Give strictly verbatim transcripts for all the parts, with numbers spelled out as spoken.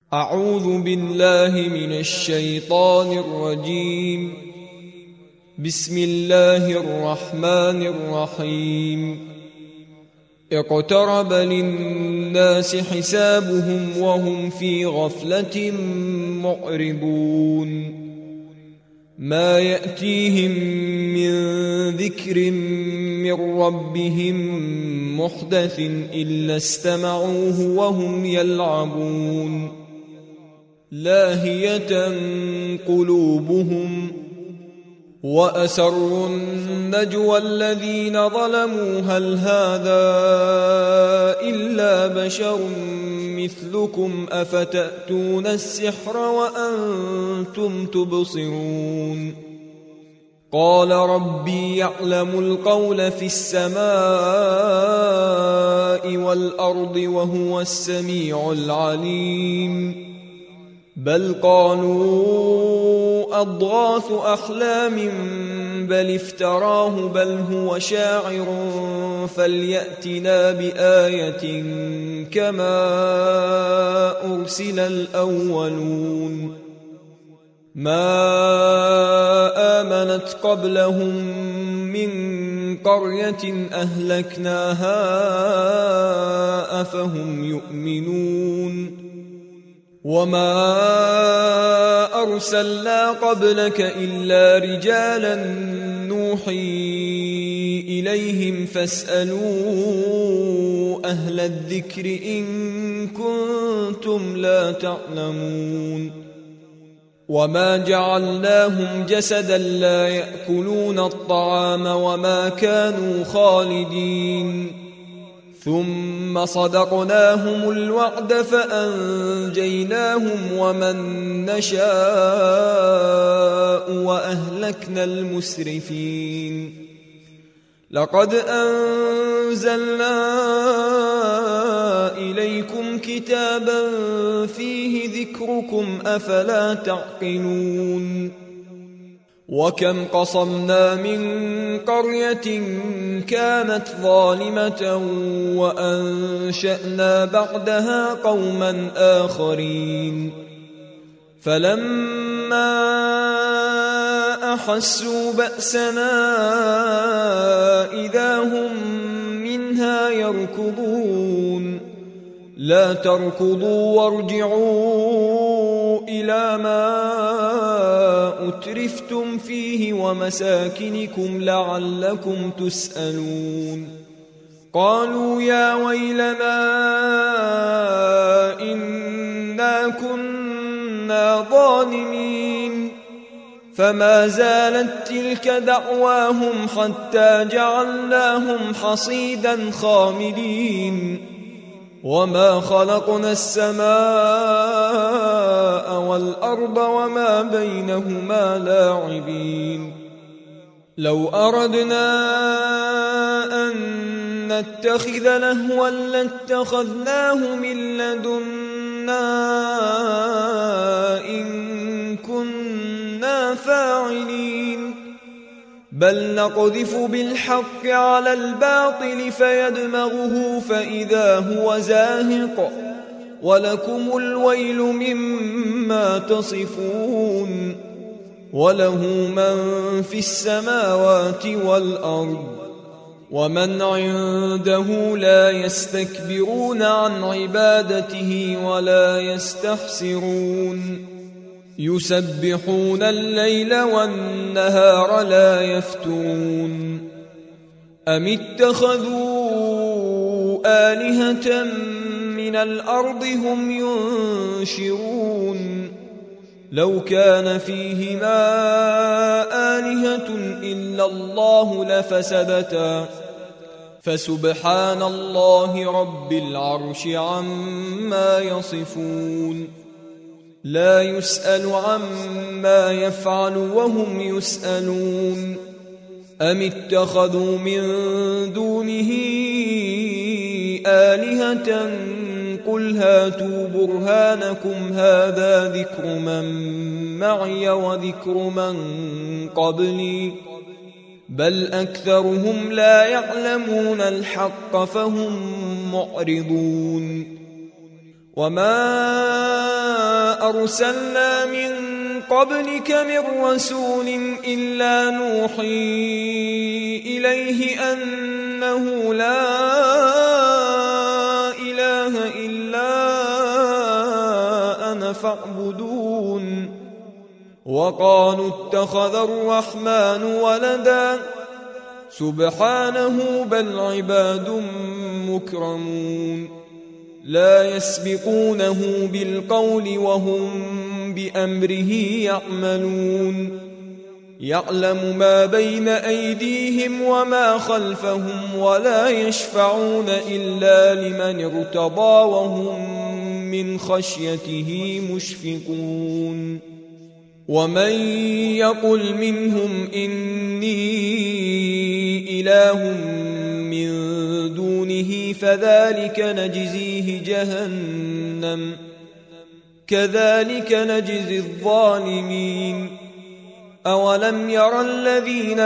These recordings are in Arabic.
أعوذ بالله من الشيطان الرجيم. بسم الله الرحمن الرحيم. اقترب للناس حسابهم وهم في غفلة معرضون. ما يأتيهم من ذكر من ربهم محدث إلا استمعوه وهم يلعبون. لاهية قلوبهم وأسروا النجوى الذين ظلموا هل هذا إلا بشر مثلكم أفتأتون السحر وأنتم تبصرون. قال ربي يعلم القول في السماء والأرض وهو السميع العليم. بل قالوا أضغاث أحلام بل افتراه بل هو شاعر فليأتنا بآية كما أرسل الأولون. ما آمنت قبلهم من قرية أهلكناها أفهم يؤمنون. وما أرسلنا قبلك إلا رجالا نوحي إليهم فاسألوا أهل الذكر إن كنتم لا تعلمون. وما جعلناهم جسدا لا يأكلون الطعام وما كانوا خالدين. ثم صدقناهم الوعد فأنجيناهم ومن نشاء وأهلكنا المسرفين. لقد أنزلنا إليكم كتابا فيه ذكركم أفلا تعقلون. وكم قصمنا من قرية كانت ظالمة وأنشأنا بعدها قوما آخرين. فلما أحسوا بأسنا إذا هم منها يركضون. لا تركضوا وارجعوا إلى ما أترفتم فيه ومساكنكم لعلكم تسألون. قالوا يا ويلنا إنا كنا ظالمين. فما زالت تلك دعواهم حتى جعلناهم حصيدا خامدين. وما خلقنا السماء والأرض وما بينهما لاعبين. لو أردنا أن نتخذ لهوا لاتخذناه من لدنا إن كنا فاعلين. بل نقذف بالحق على الباطل فيدمغه فإذا هو زاهق ولكم الويل مما تصفون. وله من في السماوات والأرض ومن عنده لا يستكبرون عن عبادته ولا يستحسرون. يسبحون الليل والنهار لا يفترون. أم اتخذوا آلهة من الأرض هم ينشرون. لو كان فيهما آلهة إلا الله لفسدتا فسبحان الله رب العرش عما يصفون. لا يسأل عما يفعل وهم يسألون. أم اتخذوا من دونه آلهة قل هاتوا برهانكم هذا ذكر من معي وذكر من قبلي بل أكثرهم لا يعلمون الحق فهم معرضون. وما أرسلنا من قبلك من رسول إلا نوحي إليه أنه لا إله إلا أنا فاعبدون وقالوا اتخذ الرحمن ولدا سبحانه بل عباد مكرمون لا يسبقونه بالقول وهم بأمره يعملون يعلم ما بين أيديهم وما خلفهم ولا يشفعون إلا لمن ارتضى وهم من خشيته مشفقون ومن يقل منهم إني إله من دونه فذلك نجزيه جهنم كذلك نجزي الظالمين أولم ير الذين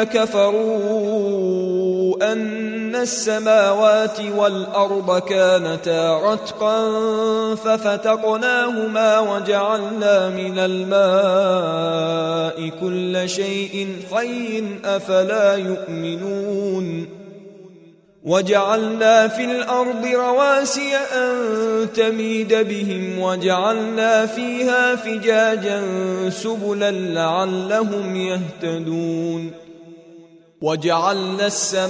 كفروا أن السماوات والأرض كانتا رتقا ففتقناهما وجعلنا من الماء كل شيء حي أفلا يؤمنون وجعلنا في الأرض رواسي أن تميد بهم وجعلنا فيها فجاجا سبلا لعلهم يهتدون وجعلنا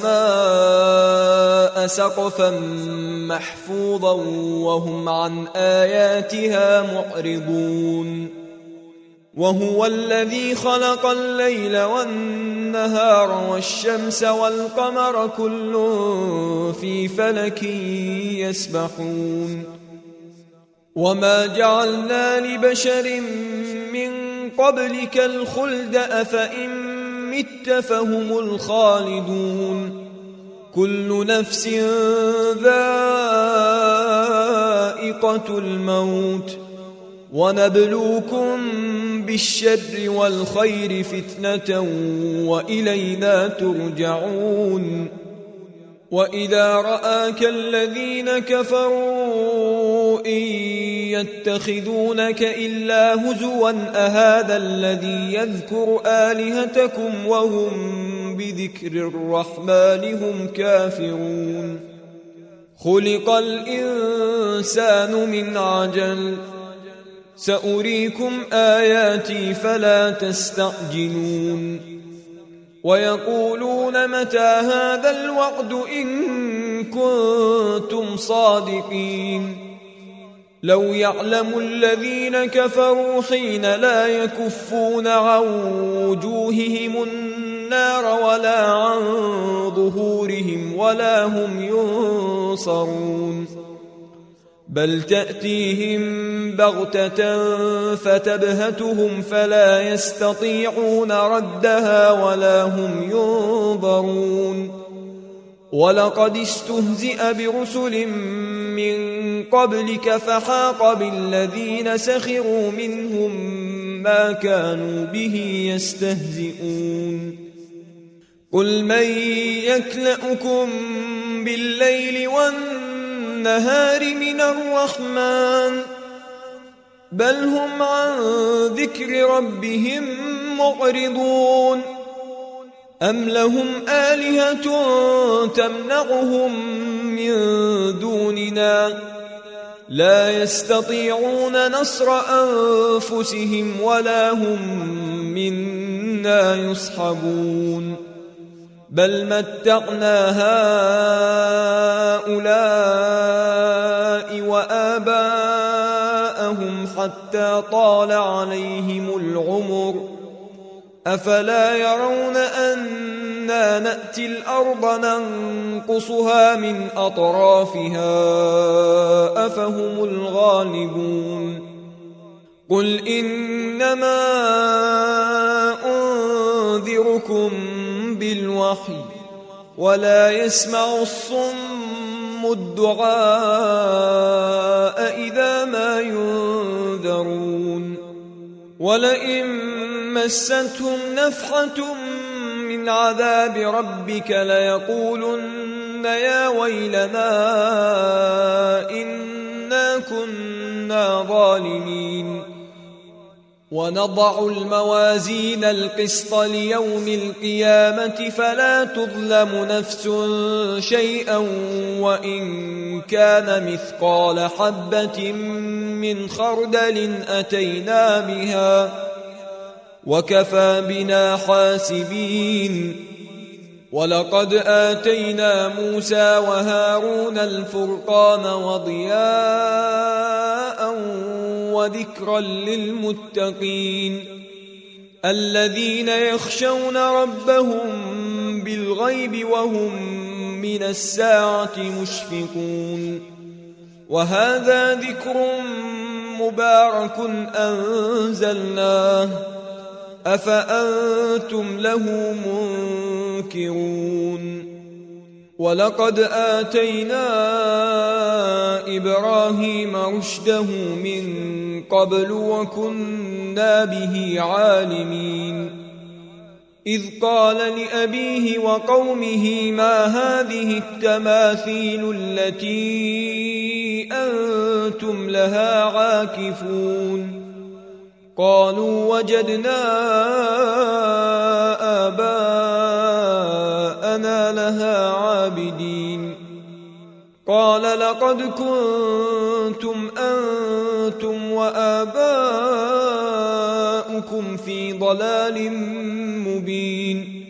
السماء سقفا محفوظا وهم عن آياتها معرضون وهو الذي خلق الليل والنهار والشمس والقمر كل في فلك يسبحون وما جعلنا لبشر من قبلك الخلد أفإن مت فهم الخالدون كل نفس ذائقة الموت ونبلوكم بالشر والخير فتنة وإلينا ترجعون وإذا رآك الذين كفروا إن يتخذونك إلا هزوا أهذا الذي يذكر آلهتكم وهم بذكر الرحمن هم كافرون خلق الإنسان من عجل سأريكم آياتي فلا تستعجلون ويقولون متى هذا الوعد إن كنتم صادقين لو يعلم الذين كفروا حين لا يكفون عن وجوههم النار ولا عن ظهورهم ولا هم ينصرون بل تأتيهم بغتة فتبهتهم فلا يستطيعون ردها ولا هم ينظرون ولقد استهزئ برسل من قبلك فحاق بالذين سخروا منهم ما كانوا به يستهزئون قل من يكلأكم بالليل والنهار من الرحمن بل هم عن ذكر ربهم معرضون أم لهم آلهة تمنعهم من دوننا لا يستطيعون نصر أنفسهم ولا هم منا يصحبون بل متعنا هؤلاء وآباءهم حتى طال عليهم العمر أفلا يرون أنا نأتي الأرض ننقصها من أطرافها أفهم الغالبون قل إنما أنذركم بالوحي ولا يسمع الصم الدعاء إذا ما ينذرون ولئن مستهم نفحة من عذاب ربك ليقولن يا ويلنا إنا كنا ظالمين ونضع الموازين القسط ليوم القيامة فلا تظلم نفس شيئا وإن كان مثقال حبة من خردل أتينا بها وكفى بنا حاسبين. ولقد آتينا موسى وهارون الفرقان وضياء وذكرا للمتقين الذين يخشون ربهم بالغيب وهم من الساعة مشفقون. وهذا ذكر مبارك أنزلناه أفأنتم له منكرون. ولقد آتينا إبراهيم رشده من قبل وكنا به عالمين. إذ قال لأبيه وقومه ما هذه التماثيل التي أنتم لها عاكفون؟ قالوا وجدنا آباءنا لها عابدين. قال لقد كنتم أنتم وآباؤكم في ضلال مبين.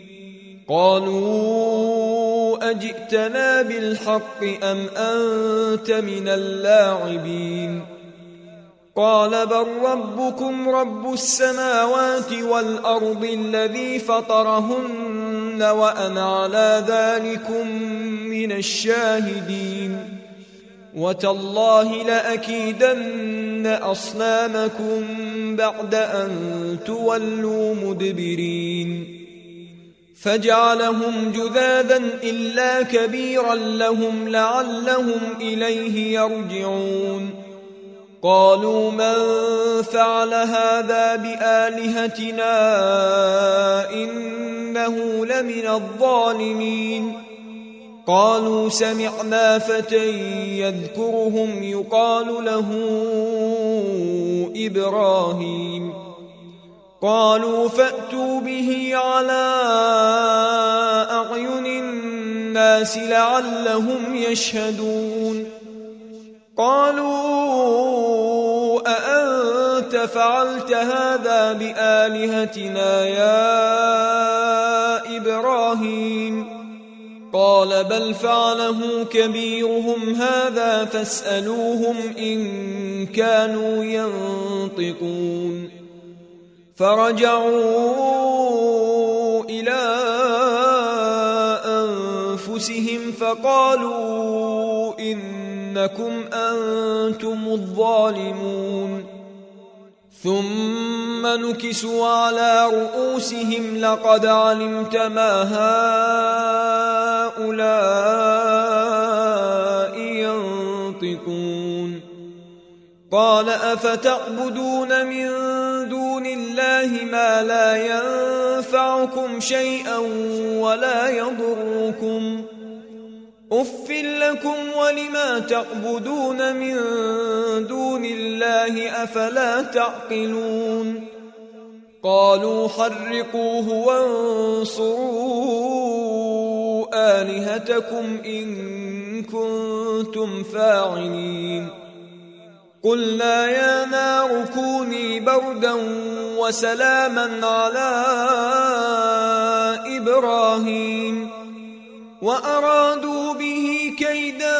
قالوا أجئتنا بالحق أم أنت من اللاعبين؟ قال بل ربكم رب السماوات والأرض الذي فطرهن وأنا على ذلكم من الشاهدين. وتالله لأكيدن أصنامكم بعد أن تولوا مدبرين. فجعلهم جذاذا إلا كبيرا لهم لعلهم إليه يرجعون. قالوا من فعل هذا بآلهتنا إنه لمن الظالمين. قالوا سمعنا فتى يذكرهم يقال له إبراهيم. قالوا فأتوا به على أعين الناس لعلهم يشهدون. قالوا أأنت فعلت هذا بآلهتنا يا إبراهيم؟ قال بل فعله كبيرهم هذا فاسألوهم إن كانوا ينطقون. فرجعوا إلى أنفسهم فقالوا إنكم أنتم الظالمون. ثم نكسوا على رؤوسهم لقد علمت ما هؤلاء ينطقون. قال أفتعبدون من دون الله ما لا ينفعكم شيئا ولا يضركم؟ أف لكم ولما تعبدون من دون الله أفلا تعقلون؟ قالوا حرقوه وانصروا آلهتكم إن كنتم فاعلين. قلنا يا نار كوني بردا وسلاما على إبراهيم وأرادوا به كيدا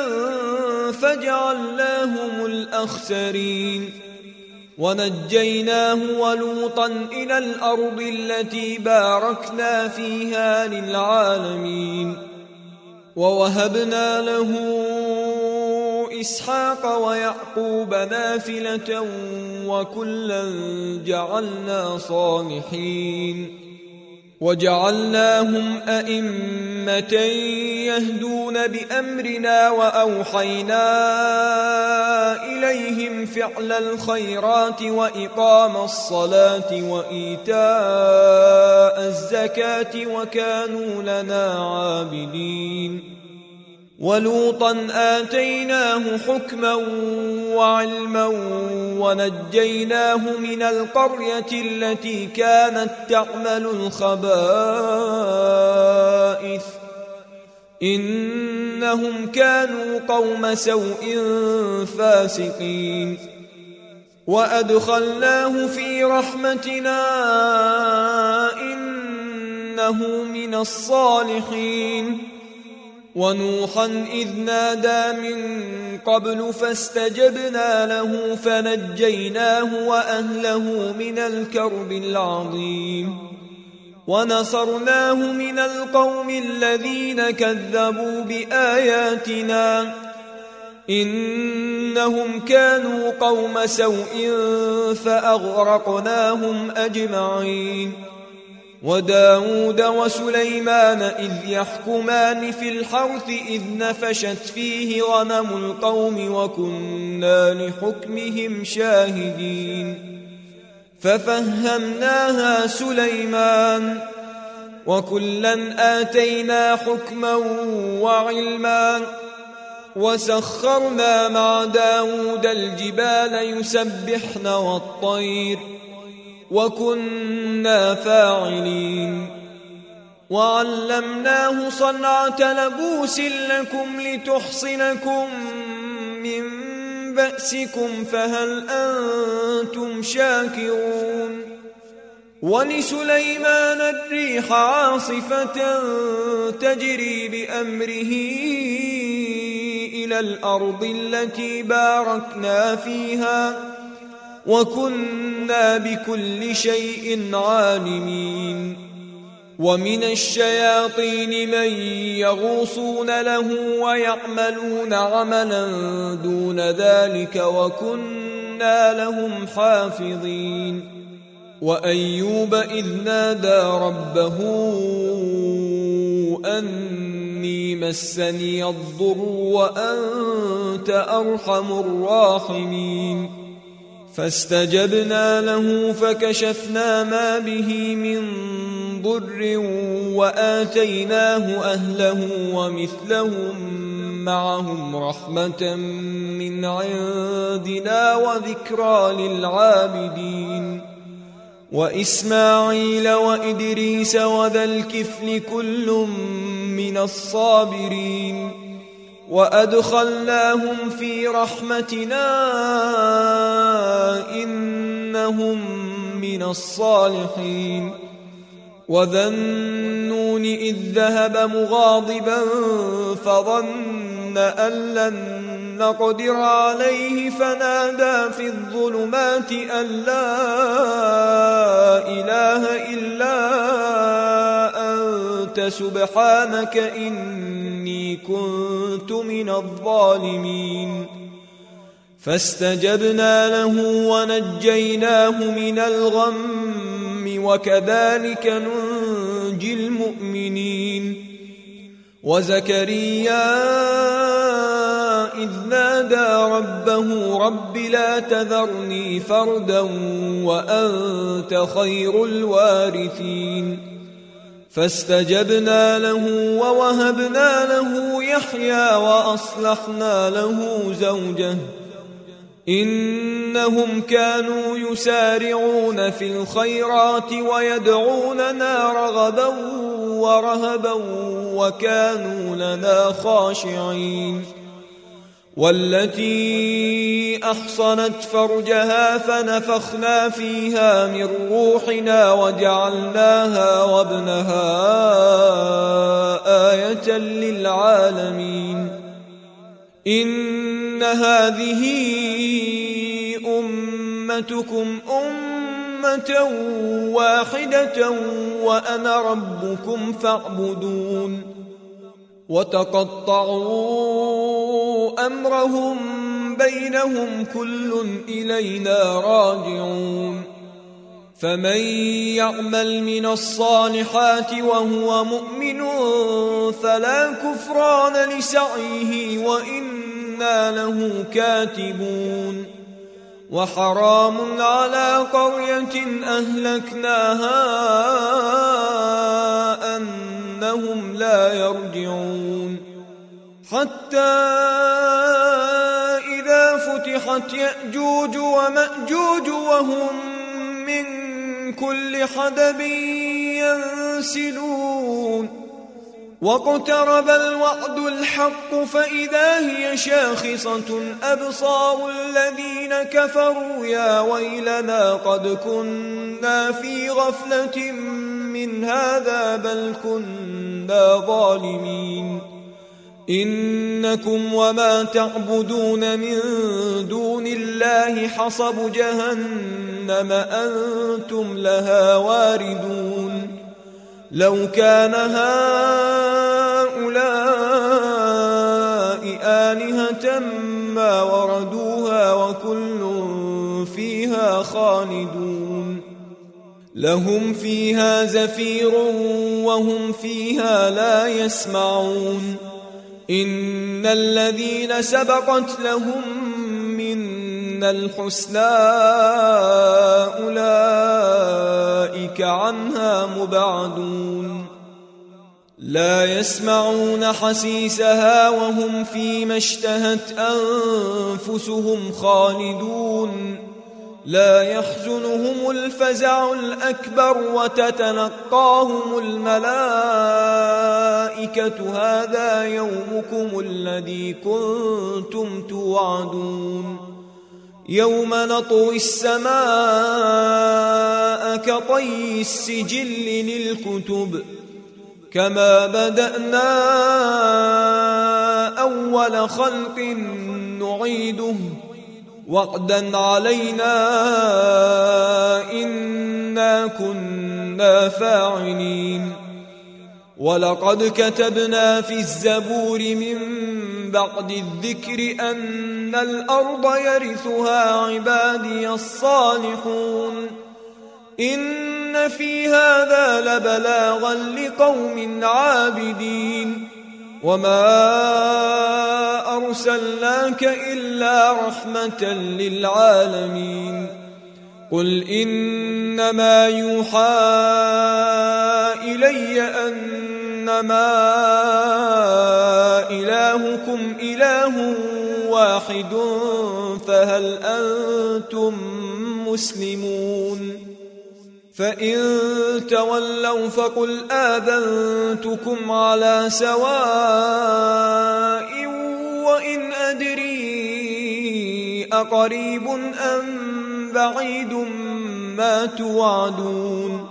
فجعلناهم الأخسرين. ونجيناه ولوطا إلى الأرض التي باركنا فيها للعالمين. ووهبنا له إسحاق ويعقوب نافلة وكلا جعلنا صالحين. وجعلناهم أئمة يهدون بأمرنا وأوحينا إليهم فعل الخيرات وإقام الصلاة وإيتاء الزكاة وكانوا لنا عابدين. ولوطا آتيناه حكما وعلما ونجيناه من القرية التي كانت تعمل الخبائث إنهم كانوا قوم سوء فاسقين وأدخلناه في رحمتنا إنه من الصالحين ونوحا إذ نادى من قبل فاستجبنا له فنجيناه وأهله من الكرب العظيم ونصرناه من القوم الذين كذبوا بآياتنا إنهم كانوا قوم سوء فأغرقناهم أجمعين وداود وسليمان إذ يحكمان في الحرث إذ نفشت فيه غنم القوم وكنا لحكمهم شاهدين ففهمناها سليمان وكلا آتينا حكما وعلما وسخرنا مع داود الجبال يسبحن والطير وكنا فاعلين وعلمناه صنعة لبوس لكم لتحصنكم من بأسكم فهل أنتم شاكرون ولسليمان الريح عاصفة تجري بأمره إلى الأرض التي باركنا فيها وكنا بكل شيء عالمين ومن الشياطين من يغوصون له ويعملون عملا دون ذلك وكنا لهم حافظين وأيوب إذ نادى ربه أني مسني الضر وأنت أرحم الراحمين فاستجبنا له فكشفنا ما به من ضر وآتيناه أهله ومثلهم معهم رحمة من عندنا وذكرى للعابدين وإسماعيل وإدريس وذا الكفل كل من الصابرين وأدخلناهم في رحمتنا إنهم من الصالحين وذا النون إذ ذهب مغاضبا فظن أن لن نقدر عليه فنادى في الظلمات أن لا إله إلا أنت سبحانك إني كنت من الظالمين فاستجبنا له ونجيناه من الغم وكذلك ننجي المؤمنين وزكريا إذ نادى ربه رب لا تذرني فردا وأنت خير الوارثين فاستجبنا له ووهبنا له يحيى وأصلحنا له زوجه إنهم كانوا يسارعون في الخيرات ويدعوننا رغبا ورهبا وكانوا لنا خاشعين والتي أحصنت فرجها فنفخنا فيها من روحنا وجعلناها وابنها آية للعالمين إن هذه أمتكم أمة واحدة وأنا ربكم فاعبدون وتقطعوا أمرهم بينهم كل إلينا راجعون فمن يعمل من الصالحات وهو مؤمن فلا كفران لسعيه وإنا له كاتبون وحرام على قرية أهلكناها أنهم لا يرجعون حتى إذا فتحت ففتحت يأجوج ومأجوج وهم من كل حدب ينسلون واقترب الوعد الحق فإذا هي شاخصة أبصار الذين كفروا يا ويلنا قد كنا في غفلة من هذا بل كنا ظالمين إنكم وما تعبدون من دون الله حصب جهنم أنتم لها واردون لو كان هؤلاء آلهة ما وردوها وكل فيها خالدون لهم فيها زفير وهم فيها لا يسمعون إن الذين سبقت لهم منا الحسنى أولئك عنها مبعدون لا يسمعون حسيسها وهم فيما اشتهت أنفسهم خالدون لا يحزنهم الفزع الأكبر وتتلقاهم الملائكة هذا يومكم الذي كنتم توعدون يوم نطوي السماء كطي السجل للكتب كما بدأنا أول خلق نعيده وعدا علينا إنا كنا فاعلين ولقد كتبنا في الزبور من بعد الذكر أن الأرض يرثها عبادي الصالحون إن في هذا لبلاغا لقوم عابدين وما أرسلناك إلا رحمة للعالمين قل إنما يوحى إلي أنما إلهكم إله واحد فهل أنتم مسلمون فإن تولوا فقل آذنتكم على سواء وإن أدري أقريب أم بعيد ما توعدون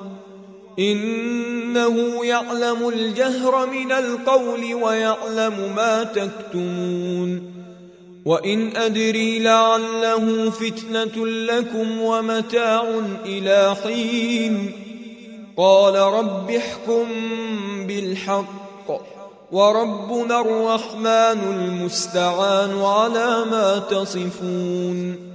إنه يعلم الجهر من القول ويعلم ما تكتمون وإن أدري لعله فتنة لكم ومتاع إلى حين قال رب احكم بالحق وربنا الرحمن المستعان على ما تصفون